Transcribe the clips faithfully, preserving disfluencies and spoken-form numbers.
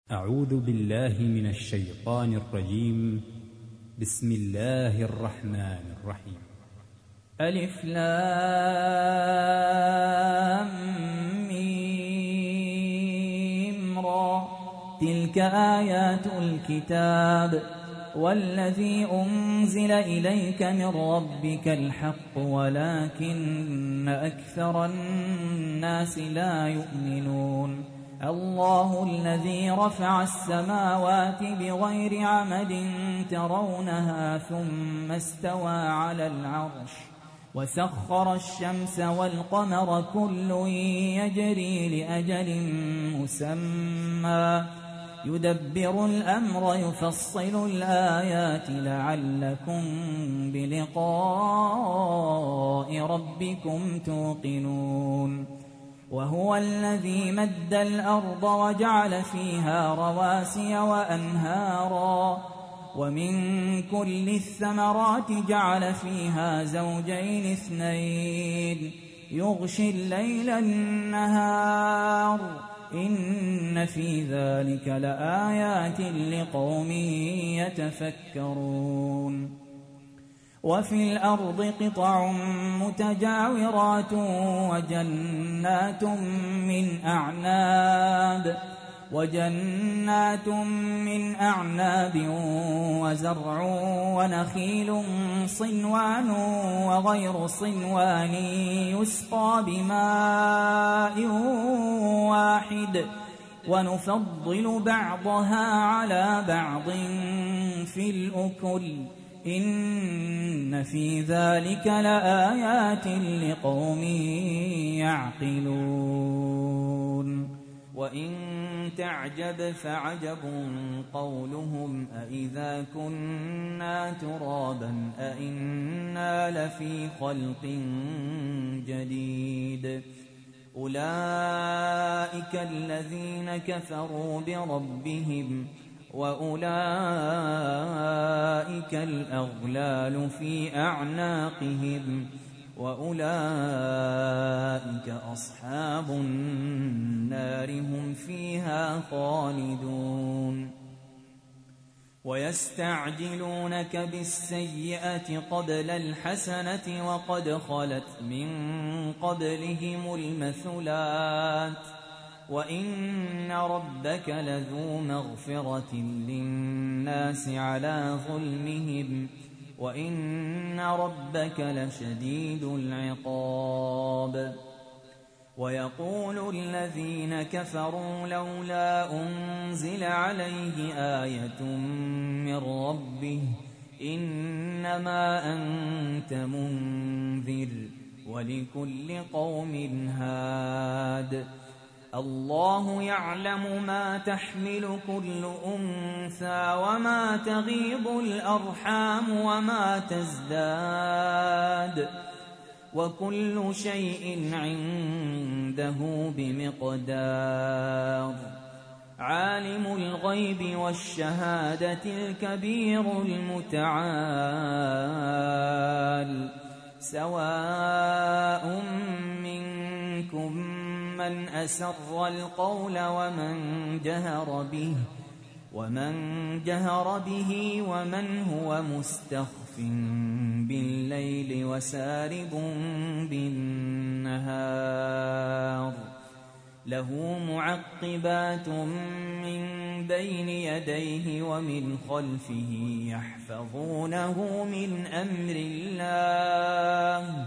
أعوذ بالله من الشيطان الرجيم. بسم الله الرحمن الرحيم. ألف لام ميم را، تلك آيات الكتاب والذي أنزل إليك من ربك الحق ولكن أكثر الناس لا يؤمنون. الله الذي رفع السماوات بغير عمد ترونها ثم استوى على العرش وسخر الشمس والقمر كل يجري لأجل مسمى يدبر الأمر يفصل الآيات لعلكم بلقاء ربكم توقنون. وهو الذي مد الأرض وجعل فيها رواسي وأنهارا ومن كل الثمرات جعل فيها زوجين اثنين يغشي الليل النهار إن في ذلك لآيات لقوم يتفكرون. وفي الأرض قطع متجاورات وجنات من أعناب وجنات من أعناب وزرع ونخيل صنوان وغير صنوان يسقى بماء واحد ونفضل بعضها على بعض في الأكل إن في ذلك لآيات لقوم يعقلون. وإن تعجب فعجب قولهم أإذا كنا ترابا أإنا لفي خلق جديد أولئك الذين كفروا بربهم وأولئك الأغلال في أعناقهم وأولئك أصحاب النار هم فيها خالدون. ويستعجلونك بالسيئة قبل الحسنة وقد خلت من قبلهم المثلات وإن ربك لذو مغفرة للناس على ظلمهم وإن ربك لشديد العقاب. ويقول الذين كفروا لولا أنزل عليه آية من ربه إنما أنت منذر ولكل قوم هاد الله يعلم ما تحمل كل أنثى وما تغيض الأرحام وما تزداد وكل شيء عنده بمقدار. عالم الغيب والشهادة الكبير المتعال سواء منكم من أسر القول ومن جهر به ومن جهر به ومن هو مستخف بالليل وسارب بالنهار له معقبات من بين يديه ومن خلفه يحفظونه من أمر الله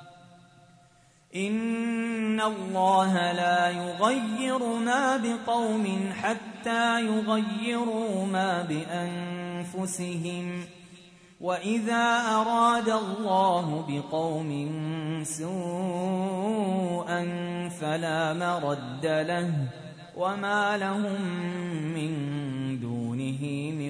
إن الله لا يغير ما بقوم حتى يغيروا ما بأنفسهم وإذا أراد الله بقوم سوءا فلا مرد له وما لهم من دونه من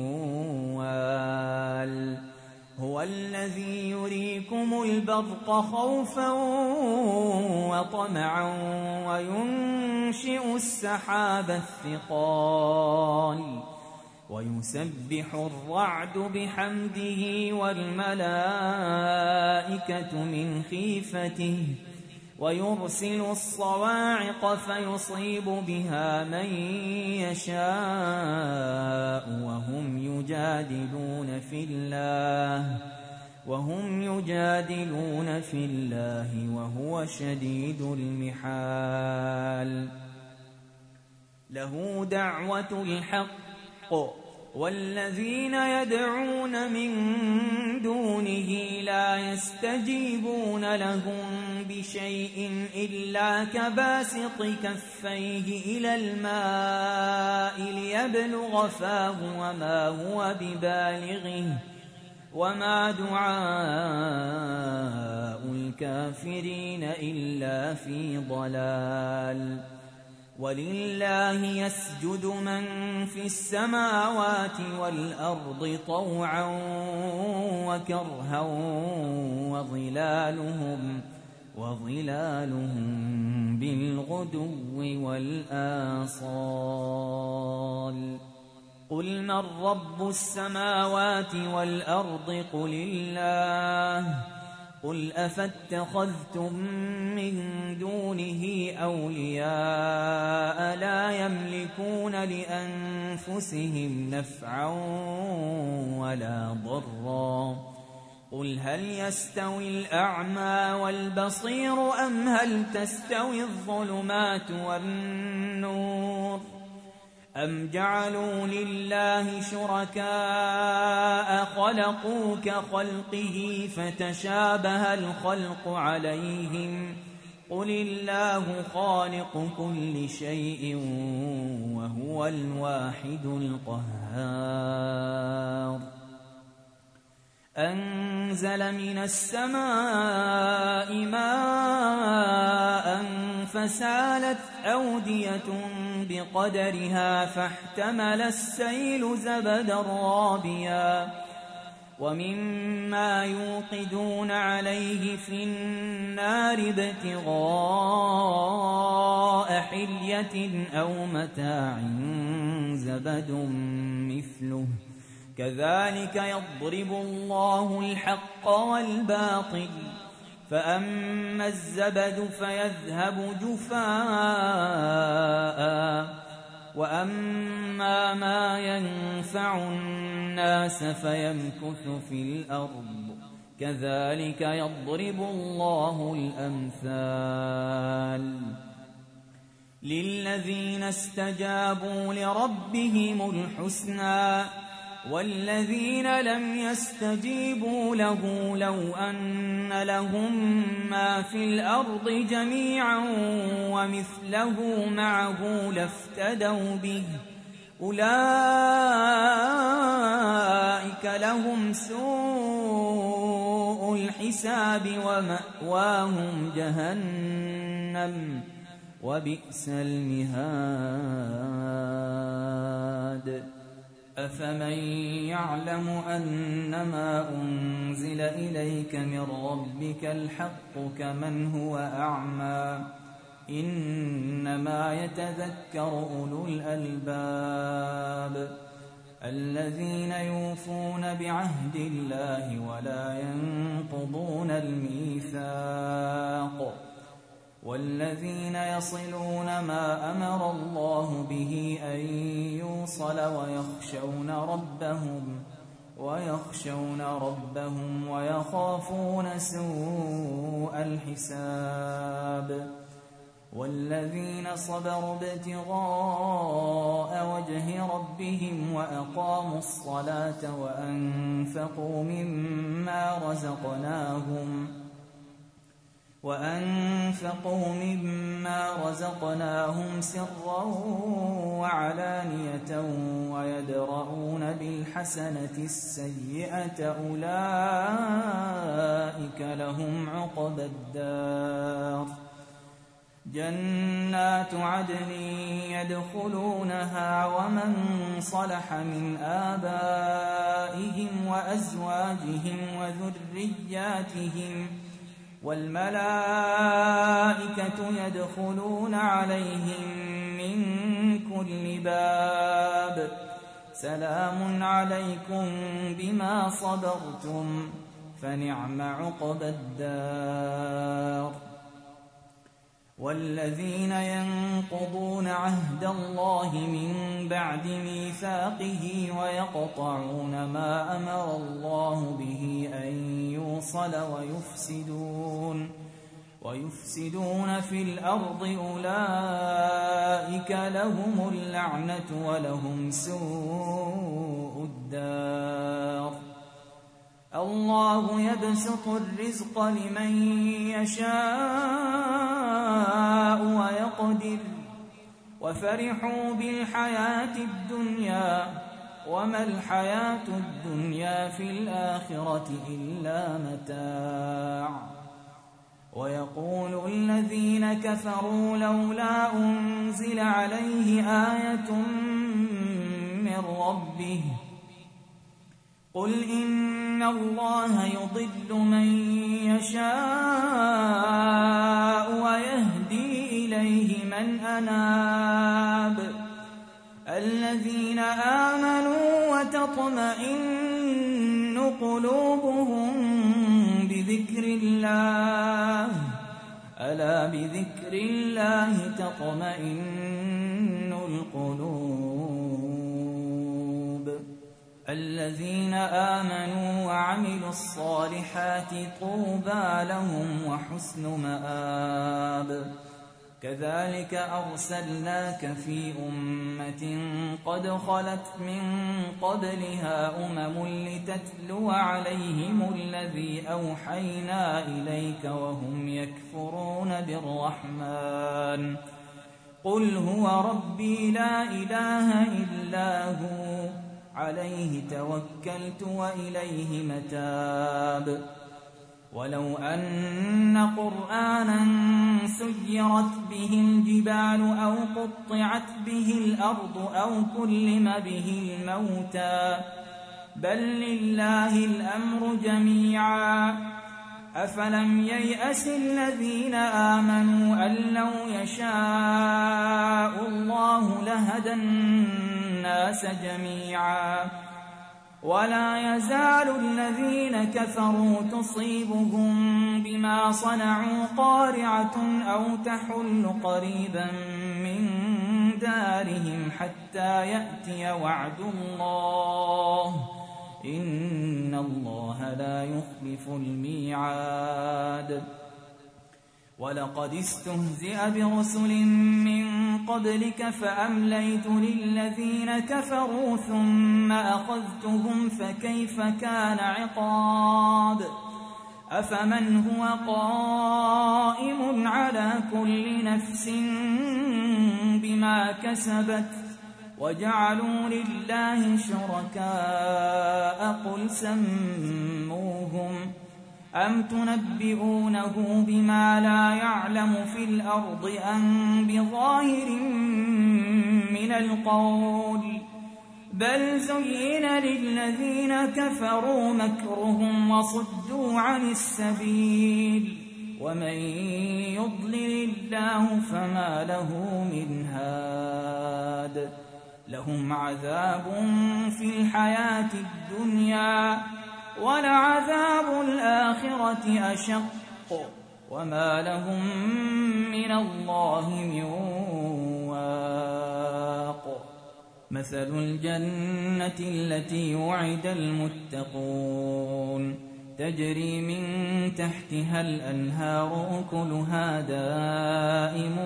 وال. هو الذي يريكم البرق خوفا وطمعا وينشئ السحاب الثقال ويسبح الرعد بحمده والملائكة من خيفته ويرسل الصواعق فيصيب بها من يشاء وهم يجادلون في الله وهم يجادلون في الله وهو شديد المحال. له دعوة الحق والذين يدعون من دونه لا يستجيبون لهم بشيء إلا كباسط كفيه إلى الماء ليبلغ فاه وما هو ببالغه وما دعاء الكافرين إلا في ضلال. ولله يسجد من في السماوات والأرض طوعا وكرها وظلالهم, وظلالهم بالغدو والآصال. قل من رب السماوات والأرض قل الله. قل أفاتخذتم من دونه أولياء لا يملكون لأنفسهم نفعا ولا ضرا. قل هل يستوي الأعمى والبصير أم هل تستوي الظلمات والنور أم جعلوا لله شركاء خلقوا كخلقه فتشابه الخلق عليهم قل الله خالق كل شيء وهو الواحد القهار. أنزل من السماء ماء فسالت أودية بقدرها فاحتمل السيل زبدا رابيا ومما يوقدون عليه في النار ابتغاء حلية أو متاع زبد مثله كذلك يضرب الله الحق والباطل فأما الزبد فيذهب جفاء وأما ما ينفع الناس فيمكث في الأرض كذلك يضرب الله الأمثال. للذين استجابوا لربهم الحسنى والذين لم يستجيبوا له لو أن لهم ما في الأرض جميعا ومثله معه لافتدوا به أولئك لهم سوء الحساب ومأواهم جهنم وبئس المهاد. أفمن يعلم أنما أنزل إليك من ربك الحق كمن هو أعمى إنما يتذكر أولو الألباب الذين يوفون بعهد الله ولا ينقضون الميثاق والذين يصلون ما أمر الله به أن يوصل ويخشون ربهم ويخشون ربهم ويخافون سوء الحساب والذين صبروا ابتغاء وجه ربهم وأقاموا الصلاة وأنفقوا مما رزقناهم وأنفقوا مما رزقناهم سرا وعلانية ويدرؤون بالحسنة السيئة أولئك لهم عقبى الدار جنات عدن يدخلونها ومن صلح من آبائهم وأزواجهم وذرياتهم والملائكة يدخلون عليهم من كل باب سلام عليكم بما صبرتم فنعم عقبى الدار. والذين ينقضون عهد الله من بعد ميثاقه ويقطعون ما أمر الله به أن يوصل ويفسدون ويفسدون في الأرض أولئك لهم اللعنة ولهم سوء الدار. الله يبسط الرزق لمن يشاء ويقدر وفرحوا بالحياة الدنيا وما الحياة الدنيا في الآخرة إلا متاع. ويقول الذين كفروا لولا أنزل عليه آية من ربه قل إن الله يضل من يشاء ويهدي إليه من أناب. الذين آمنوا وتطمئن قلوبهم بذكر الله ألا بذكر الله تطمئن القلوب. الذين آمنوا وعملوا الصالحات طوبى لهم وحسن مآب. كذلك أرسلناك في أمة قد خلت من قبلها أمم لتتلو عليهم الذي أوحينا إليك وهم يكفرون بالرحمن قل هو ربي لا إله إلا هو عليه توكلت وإليه متاب. ولو أن قرآنا سيرت به الجبال أو قطعت به الأرض أو كلم به الموتى بل لله الأمر جميعا أفلم ييأس الذين آمنوا أن لو يشاء الله لهدى الناس جميعا. ولا يزال الذين كفروا تصيبهم بما صنعوا قارعة أو تحل قريبا من دارهم حتى يأتي وعد الله إن الله لا يخلف الميعاد. ولقد استهزئ برسل من قبلك فأمليت للذين كفروا ثم أخذتهم فكيف كان عقاب. أفمن هو قائم على كل نفس بما كسبت وجعلوا لله شركاء قل سموهم أم تنبئونه بما لا يعلم في الأرض أم بظاهر من القول بل زين للذين كفروا مكرهم وصدوا عن السبيل ومن يضلل الله فما له من هاد. لهم عذاب في الحياة الدنيا ولعذاب الآخرة أشق وما لهم من الله من واق. مثل الجنة التي وعد المتقون تجري من تحتها الأنهار أكلها دائم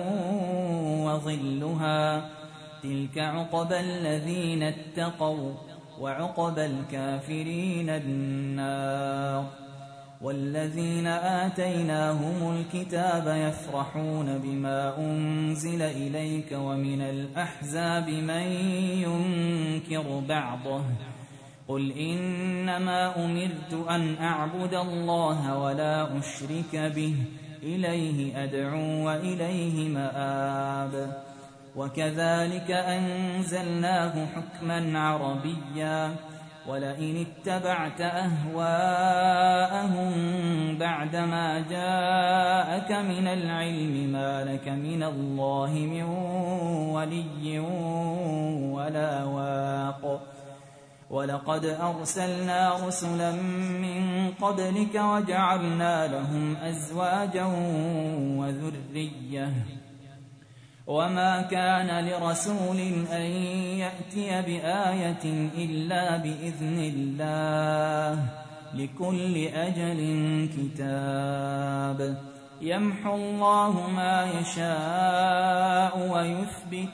وظلها تلك عقبى الذين اتقوا وعقبى الكافرين النار. والذين آتيناهم الكتاب يفرحون بما أنزل إليك ومن الأحزاب من ينكر بعضه قل إنما أمرت أن أعبد الله ولا أشرك به إليه أدعو وإليه مآب. وكذلك أنزلناه حكما عربيا ولئن اتبعت أهواءهم بعدما جاءك من العلم ما لك من الله من ولي ولا واق. ولقد أرسلنا رسلا من قبلك وجعلنا لهم أزواجا وذرية وما كان لرسول أن يأتي بآية إلا بإذن الله لكل أجل كتاب يمحو الله ما يشاء ويثبت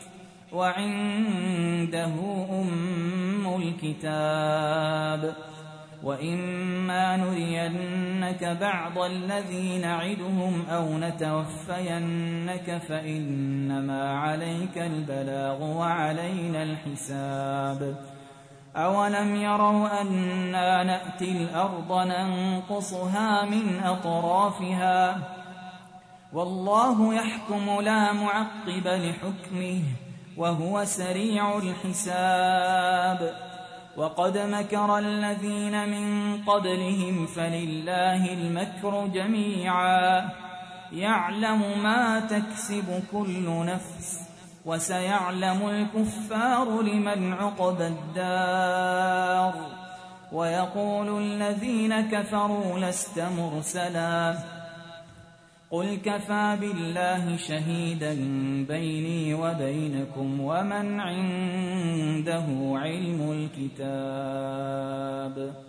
وعنده أم الكتاب وإما نرينك بعض الذي نعدهم أو نتوفينك فإنما عليك البلاغ وعلينا الحساب أولم يروا أنا نأتي الأرض ننقصها من أطرافها والله يحكم لا معقب لحكمه وهو سريع الحساب وقد مكر الذين من قبلهم فلله المكر جميعا يعلم ما تكسب كل نفس وسيعلم الكفار لمن عقبى الدار ويقول الذين كفروا لست مرسلا قل كفى بالله شهيدا بيني وبينكم ومن عنده علم الكتاب